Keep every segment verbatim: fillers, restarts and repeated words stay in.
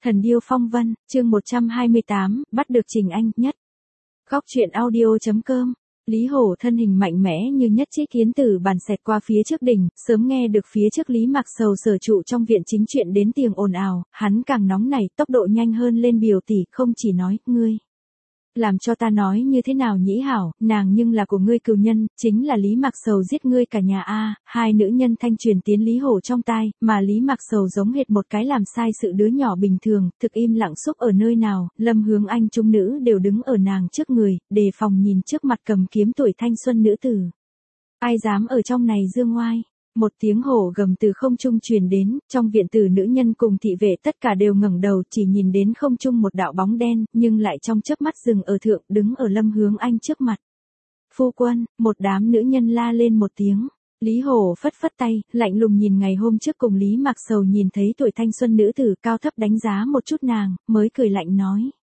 Thần điêu phong vân, chương một trăm hai mươi tám, bắt được Trình Anh, nhất. Góc truyện audio.com. Lý Hổ thân hình mạnh mẽ như nhất chiếc kiến tử bàn xẹt qua phía trước đỉnh, sớm nghe được phía trước Lý Mặc Sầu sở trụ trong viện chính chuyện đến tiếng ồn ào, hắn càng nóng nảy, tốc độ nhanh hơn lên biểu tỷ, không chỉ nói, ngươi. Làm cho ta nói như thế nào nhĩ hảo, nàng nhưng là của ngươi cừu nhân, chính là Lý Mặc Sầu giết ngươi cả nhà a. Hai nữ nhân thanh truyền tiến Lý Hổ trong tai, mà Lý Mặc Sầu giống hệt một cái làm sai sự đứa nhỏ bình thường, thực im lặng xúc ở nơi nào, Lâm Hướng Anh trung nữ đều đứng ở nàng trước người, đề phòng nhìn trước mặt cầm kiếm tuổi thanh xuân nữ tử. Ai dám ở trong này dương ngoai. Một tiếng hổ gầm từ không trung truyền đến, trong viện tử nữ nhân cùng thị vệ tất cả đều ngẩng đầu, chỉ nhìn đến không trung một đạo bóng đen, nhưng lại trong chớp mắt dừng ở thượng, đứng ở Lâm Hướng Anh trước mặt. Phu quân, một đám nữ nhân la lên một tiếng. Lý Hổ phất phất tay, lạnh lùng nhìn ngày hôm trước cùng Lý Mặc Sầu nhìn thấy tuổi thanh xuân nữ tử cao thấp đánh giá một chút nàng, mới cười lạnh nói.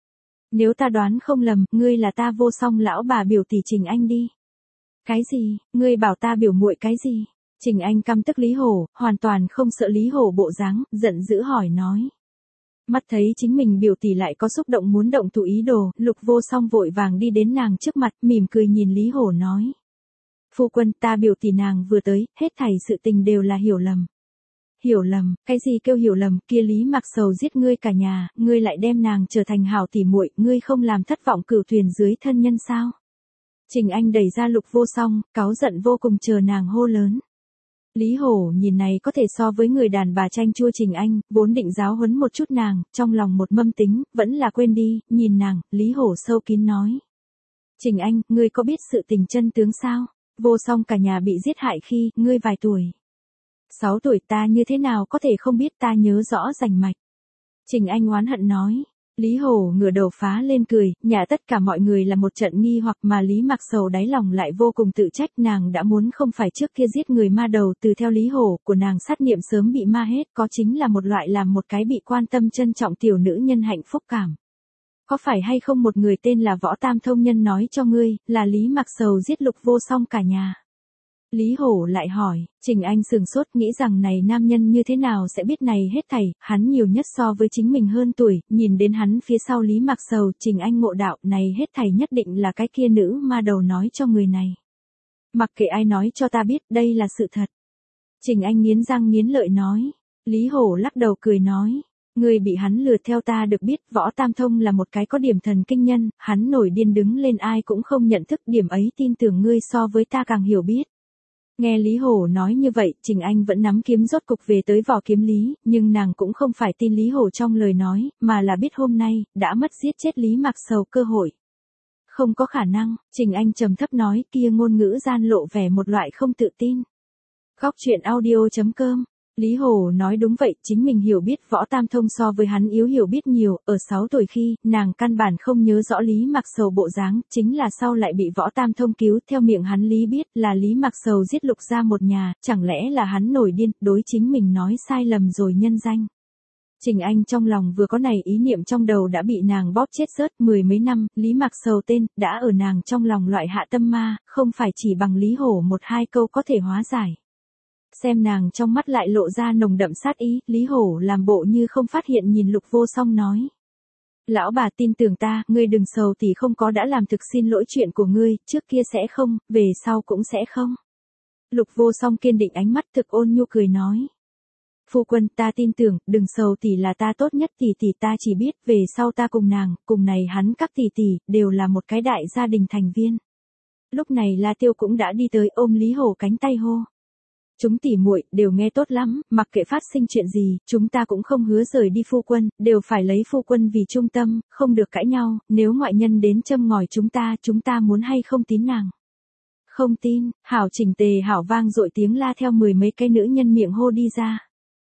Nếu ta đoán không lầm, ngươi là ta vô song lão bà biểu tỷ Trình Anh đi. Cái gì, ngươi bảo ta biểu muội cái gì? Trình Anh căm tức Lý Hổ, hoàn toàn không sợ Lý Hổ bộ dáng, giận dữ hỏi nói. Mắt thấy chính mình biểu tỷ lại có xúc động muốn động thủ ý đồ, Lục Vô Song vội vàng đi đến nàng trước mặt, mỉm cười nhìn Lý Hổ nói. Phu quân, ta biểu tỷ nàng vừa tới, hết thảy sự tình đều là hiểu lầm. Hiểu lầm, cái gì kêu hiểu lầm, kia Lý Mặc Sầu giết ngươi cả nhà, ngươi lại đem nàng trở thành hảo tỷ muội, ngươi không làm thất vọng cửu thuyền dưới thân nhân sao? Trình Anh đẩy ra Lục Vô Song, cáu giận vô cùng chờ nàng hô lớn. Lý Hổ nhìn này có thể so với người đàn bà chanh chua Trình Anh, vốn định giáo huấn một chút nàng, trong lòng một mâm tính, vẫn là quên đi, nhìn nàng, Lý Hổ sâu kín nói. Trình Anh, ngươi có biết sự tình chân tướng sao? Vô Song cả nhà bị giết hại khi, ngươi vài tuổi. Sáu tuổi, ta như thế nào có thể không biết, ta nhớ rõ rành mạch. Trình Anh oán hận nói. Lý Hổ ngửa đầu phá lên cười, nhà tất cả mọi người là một trận nghi hoặc mà Lý Mặc Sầu đáy lòng lại vô cùng tự trách, nàng đã muốn không phải trước kia giết người ma đầu từ theo Lý Hổ, của nàng sát niệm sớm bị ma hết, có chính là một loại làm một cái bị quan tâm trân trọng tiểu nữ nhân hạnh phúc cảm. Có phải hay không một người tên là Võ Tam Thông Nhân nói cho ngươi, là Lý Mặc Sầu giết Lục Vô Song cả nhà? Lý Hổ lại hỏi, Trình Anh sừng sốt nghĩ rằng này nam nhân như thế nào sẽ biết này hết thảy, hắn nhiều nhất so với chính mình hơn tuổi, nhìn đến hắn phía sau Lý Mặc Sầu, Trình Anh ngộ đạo, này hết thảy nhất định là cái kia nữ ma đầu nói cho người này. Mặc kệ ai nói cho ta biết, đây là sự thật. Trình Anh nghiến răng nghiến lợi nói, Lý Hổ lắc đầu cười nói. Người bị hắn lừa theo ta được biết, Võ Tam Thông là một cái có điểm thần kinh nhân, hắn nổi điên đứng lên ai cũng không nhận thức điểm ấy, tin tưởng ngươi so với ta càng hiểu biết. Nghe Lý Hổ nói như vậy, Trình Anh vẫn nắm kiếm rốt cục về tới vỏ kiếm lý, nhưng nàng cũng không phải tin Lý Hổ trong lời nói, mà là biết hôm nay, đã mất giết chết Lý Mặc Sầu cơ hội. Không có khả năng, Trình Anh trầm thấp nói, kia ngôn ngữ gian lộ vẻ một loại không tự tin. Góc truyện audio.com. Lý Hổ nói đúng vậy, chính mình hiểu biết Võ Tam Thông so với hắn yếu hiểu biết nhiều, ở sáu tuổi khi, nàng căn bản không nhớ rõ Lý Mặc Sầu bộ dáng, chính là sau lại bị Võ Tam Thông cứu, theo miệng hắn Lý biết là Lý Mặc Sầu giết Lục ra một nhà, chẳng lẽ là hắn nổi điên, đối chính mình nói sai lầm rồi nhân danh. Trình Anh trong lòng vừa có này ý niệm trong đầu đã bị nàng bóp chết rớt, mười mấy năm, Lý Mặc Sầu tên, đã ở nàng trong lòng loại hạ tâm ma, không phải chỉ bằng Lý Hổ một hai câu có thể hóa giải. Xem nàng trong mắt lại lộ ra nồng đậm sát ý, Lý Hổ làm bộ như không phát hiện nhìn Lục Vô Song nói. Lão bà tin tưởng ta, ngươi đừng sầu thì không có đã làm thực xin lỗi chuyện của ngươi, trước kia sẽ không, về sau cũng sẽ không. Lục Vô Song kiên định ánh mắt thực ôn nhu cười nói. Phu quân ta tin tưởng, đừng sầu tỷ là ta tốt nhất tỷ tỷ ta chỉ biết, về sau ta cùng nàng, cùng này hắn các tỷ tỷ, đều là một cái đại gia đình thành viên. Lúc này La Tiêu cũng đã đi tới ôm Lý Hổ cánh tay hô. Chúng tỉ muội đều nghe tốt lắm, mặc kệ phát sinh chuyện gì, chúng ta cũng không hứa rời đi phu quân, đều phải lấy phu quân vì trung tâm, không được cãi nhau, nếu ngoại nhân đến châm ngòi chúng ta, chúng ta muốn hay không tín nàng. Không tin, hảo chỉnh tề hảo vang dội tiếng la theo mười mấy cái nữ nhân miệng hô đi ra.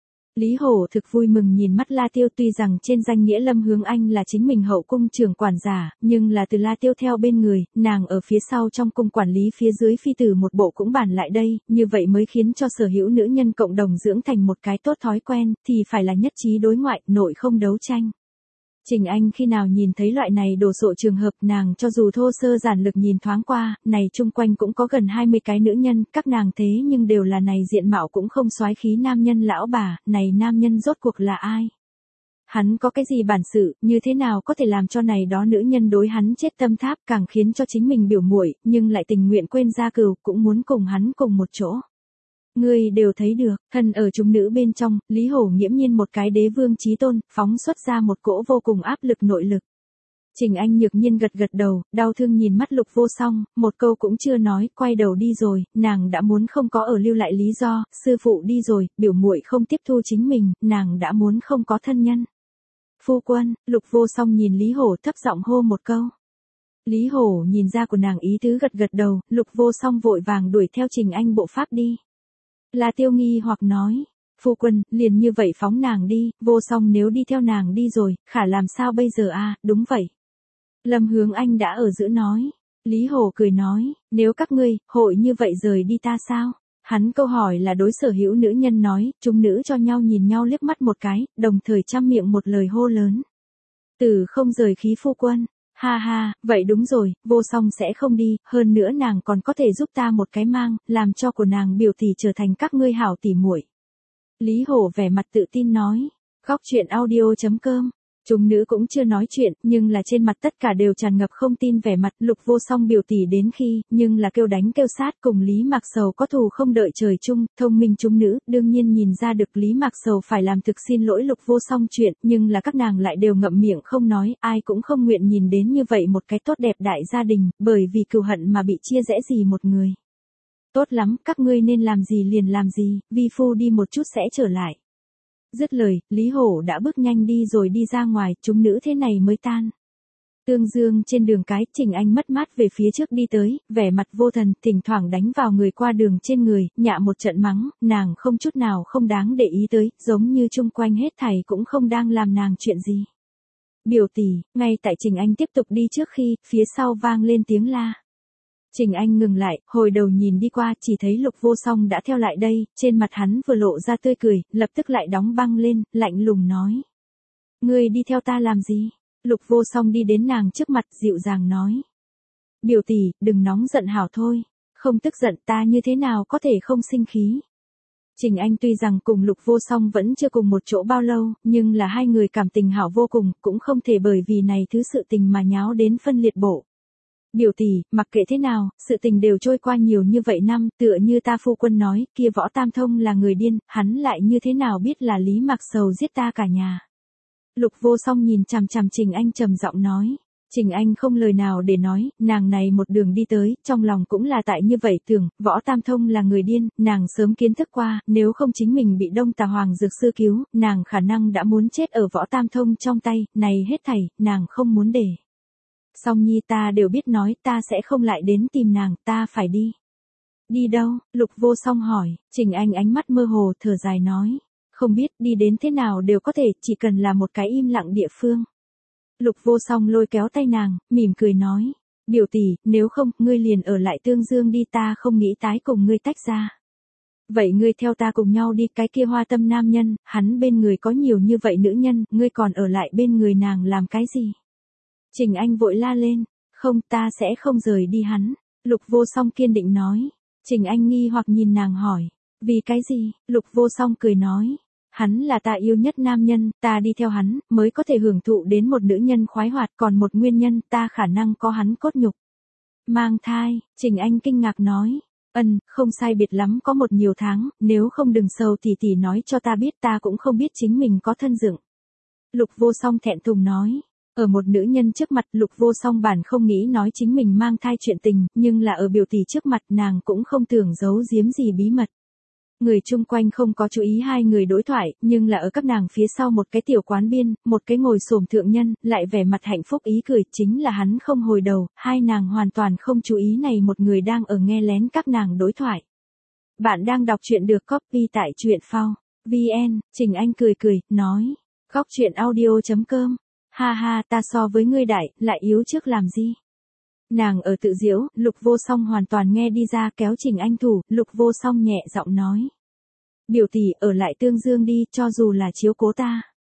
Lý Hổ thực vui mừng nhìn mắt La Tiêu, tuy rằng trên danh nghĩa Lâm Hướng Anh là chính mình hậu cung trưởng quản giả, nhưng là từ La Tiêu theo bên người, nàng ở phía sau trong cung quản lý phía dưới phi tử một bộ cũng bàn lại đây, như vậy mới khiến cho sở hữu nữ nhân cộng đồng dưỡng thành một cái tốt thói quen, thì phải là nhất trí đối ngoại, nội không đấu tranh. Trình Anh khi nào nhìn thấy loại này đồ sộ trường hợp, nàng cho dù thô sơ giản lược nhìn thoáng qua, này chung quanh cũng có gần hai mươi cái nữ nhân, các nàng thế nhưng đều là này diện mạo cũng không soái khí nam nhân lão bà, này nam nhân rốt cuộc là ai? Hắn có cái gì bản sự, như thế nào có thể làm cho này đó nữ nhân đối hắn chết tâm tháp, càng khiến cho chính mình biểu muội, nhưng lại tình nguyện quên gia cừu, cũng muốn cùng hắn cùng một chỗ. Ngươi đều thấy được, thân ở chúng nữ bên trong, Lý Hổ nghiễm nhiên một cái đế vương chí tôn, phóng xuất ra một cỗ vô cùng áp lực nội lực. Trình Anh nhược nhiên gật gật đầu, đau thương nhìn mắt Lục Vô Song, một câu cũng chưa nói, quay đầu đi rồi, nàng đã muốn không có ở lưu lại lý do, sư phụ đi rồi, biểu muội không tiếp thu chính mình, nàng đã muốn không có thân nhân. Phu quân, Lục Vô Song nhìn Lý Hổ thấp giọng hô một câu. Lý Hổ nhìn ra của nàng ý tứ gật gật đầu, Lục Vô Song vội vàng đuổi theo Trình Anh bộ pháp đi. La Tiêu nghi hoặc nói, phu quân, liền như vậy phóng nàng đi, Vô Song nếu đi theo nàng đi rồi, khả làm sao bây giờ à, đúng vậy. Lâm Hướng Anh đã ở giữa nói. Lý Hổ cười nói, nếu các ngươi, hội như vậy rời đi ta sao? Hắn câu hỏi là đối sở hữu nữ nhân nói, chúng nữ cho nhau nhìn nhau liếc mắt một cái, đồng thời trăm miệng một lời hô lớn. Từ không rời khí phu quân. Ha ha, vậy đúng rồi, Vô Song sẽ không đi, hơn nữa nàng còn có thể giúp ta một cái mang, làm cho của nàng biểu tỷ trở thành các ngươi hảo tỷ muội. Lý Hổ vẻ mặt tự tin nói. Góc truyện audio chấm com. Chúng nữ cũng chưa nói chuyện, nhưng là trên mặt tất cả đều tràn ngập không tin vẻ mặt. Lục Vô Song biểu tỷ đến khi, nhưng là kêu đánh kêu sát cùng Lý Mạc Sầu có thù không đợi trời chung, thông minh chúng nữ, đương nhiên nhìn ra được Lý Mạc Sầu phải làm thực xin lỗi Lục Vô Song chuyện, nhưng là các nàng lại đều ngậm miệng không nói, ai cũng không nguyện nhìn đến như vậy một cái tốt đẹp đại gia đình, bởi vì cừu hận mà bị chia rẽ gì một người. Tốt lắm, các ngươi nên làm gì liền làm gì, vi phu đi một chút sẽ trở lại. Dứt lời, Lý Hổ đã bước nhanh đi rồi đi ra ngoài, chúng nữ thế này mới tan. Tương Dương trên đường cái, Trình Anh mất mát về phía trước đi tới, vẻ mặt vô thần, thỉnh thoảng đánh vào người qua đường trên người, nhạ một trận mắng, nàng không chút nào không đáng để ý tới, giống như chung quanh hết thảy cũng không đang làm nàng chuyện gì. Biểu tỷ, ngay tại Trình Anh tiếp tục đi trước khi, phía sau vang lên tiếng la. Trình Anh ngừng lại, hồi đầu nhìn đi qua, chỉ thấy Lục Vô Song đã theo lại đây, trên mặt hắn vừa lộ ra tươi cười, lập tức lại đóng băng lên, lạnh lùng nói. Ngươi đi theo ta làm gì? Lục Vô Song đi đến nàng trước mặt, dịu dàng nói. Biểu tỷ, đừng nóng giận hảo thôi, không tức giận ta như thế nào có thể không sinh khí. Trình Anh tuy rằng cùng Lục Vô Song vẫn chưa cùng một chỗ bao lâu, nhưng là hai người cảm tình hảo vô cùng, cũng không thể bởi vì này thứ sự tình mà nháo đến phân liệt bộ. Biểu tỷ, mặc kệ thế nào, sự tình đều trôi qua nhiều như vậy năm, tựa như ta phu quân nói, kia Võ Tam Thông là người điên, hắn lại như thế nào biết là Lý Mạc Sầu giết ta cả nhà. Lục Vô Song nhìn chằm chằm Trình Anh trầm giọng nói. Trình Anh không lời nào để nói, nàng này một đường đi tới, trong lòng cũng là tại như vậy tưởng, Võ Tam Thông là người điên, nàng sớm kiến thức qua, nếu không chính mình bị Đông Tà Hoàng Dược Sư cứu, nàng khả năng đã muốn chết ở Võ Tam Thông trong tay, này hết thảy, nàng không muốn để. Song Nhi ta đều biết nói, ta sẽ không lại đến tìm nàng, ta phải đi. Đi đâu? Lục Vô Song hỏi, Trình Anh ánh mắt mơ hồ thở dài nói, không biết đi đến thế nào đều có thể, chỉ cần là một cái im lặng địa phương. Lục Vô Song lôi kéo tay nàng, mỉm cười nói, biểu tỷ, nếu không, ngươi liền ở lại Tương Dương đi, ta không nghĩ tái cùng ngươi tách ra. Vậy ngươi theo ta cùng nhau đi, cái kia hoa tâm nam nhân, hắn bên người có nhiều như vậy nữ nhân, ngươi còn ở lại bên người nàng làm cái gì? Trình Anh vội la lên, không, ta sẽ không rời đi hắn. Lục Vô Song kiên định nói. Trình Anh nghi hoặc nhìn nàng hỏi, vì cái gì? Lục Vô Song cười nói, hắn là ta yêu nhất nam nhân, ta đi theo hắn, mới có thể hưởng thụ đến một nữ nhân khoái hoạt, còn một nguyên nhân, ta khả năng có hắn cốt nhục. Mang thai, Trình Anh kinh ngạc nói, ân, không sai biệt lắm có một nhiều tháng, nếu không đừng sầu tỷ tỷ nói cho ta biết, ta cũng không biết chính mình có thân dựng. Lục Vô Song thẹn thùng nói. Ở một nữ nhân trước mặt, Lục Vô Song bản không nghĩ nói chính mình mang thai chuyện tình, nhưng là ở biểu tỷ trước mặt nàng cũng không tưởng giấu giếm gì bí mật. Người chung quanh không có chú ý hai người đối thoại, nhưng là ở các nàng phía sau một cái tiểu quán biên, một cái ngồi xổm thượng nhân, lại vẻ mặt hạnh phúc ý cười, chính là hắn không hồi đầu, hai nàng hoàn toàn không chú ý này một người đang ở nghe lén các nàng đối thoại. Bạn đang đọc truyện được copy tại truyện phao chấm vn, Trình Anh cười cười, nói, góc truyện audio chấm com. Ha ha, ta so với ngươi đại, lại yếu trước làm gì? Nàng ở tự giễu, Lục Vô Song hoàn toàn nghe đi ra, kéo Trình Anh thủ, Lục Vô Song nhẹ giọng nói. Biểu tỷ, ở lại Tương Dương đi, cho dù là chiếu cố ta.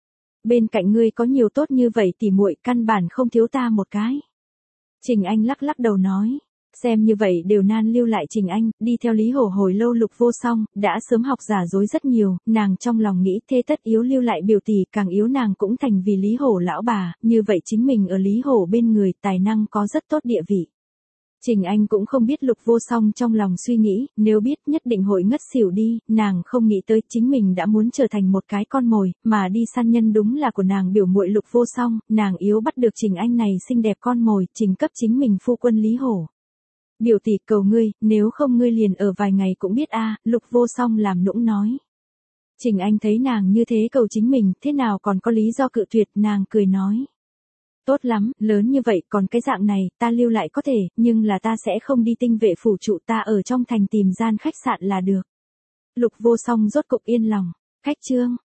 Bên cạnh ngươi có nhiều tốt như vậy tỷ muội, căn bản không thiếu ta một cái. Trình Anh lắc lắc đầu nói. Xem như vậy đều nan lưu lại Trình Anh, đi theo Lý Hổ hồi lâu Lục Vô Song, đã sớm học giả dối rất nhiều, nàng trong lòng nghĩ thế tất yếu lưu lại biểu tỷ, càng yếu nàng cũng thành vì Lý Hổ lão bà, như vậy chính mình ở Lý Hổ bên người tài năng có rất tốt địa vị. Trình Anh cũng không biết Lục Vô Song trong lòng suy nghĩ, nếu biết nhất định hội ngất xỉu đi, nàng không nghĩ tới chính mình đã muốn trở thành một cái con mồi, mà đi săn nhân đúng là của nàng biểu muội Lục Vô Song, nàng yếu bắt được Trình Anh này xinh đẹp con mồi, trình cấp chính mình phu quân Lý Hổ. Biểu tỷ cầu ngươi, nếu không ngươi liền ở vài ngày cũng biết a. Lục Vô Song làm nũng nói. Trình Anh thấy nàng như thế cầu chính mình, thế nào còn có lý do cự tuyệt, nàng cười nói. Tốt lắm, lớn như vậy, còn cái dạng này, ta lưu lại có thể, nhưng là ta sẽ không đi tinh vệ phủ trụ, ta ở trong thành tìm gian khách sạn là được. Lục Vô Song rốt cục yên lòng. Khách trương,